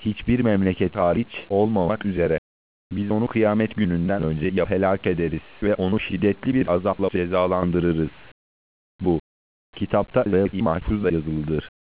hiçbir memleket hariç olmamak üzere. Biz onu kıyamet gününden önce ya helak ederiz ve onu şiddetli bir azapla cezalandırırız. Bu, kitapta ve mahfuzda yazılıdır.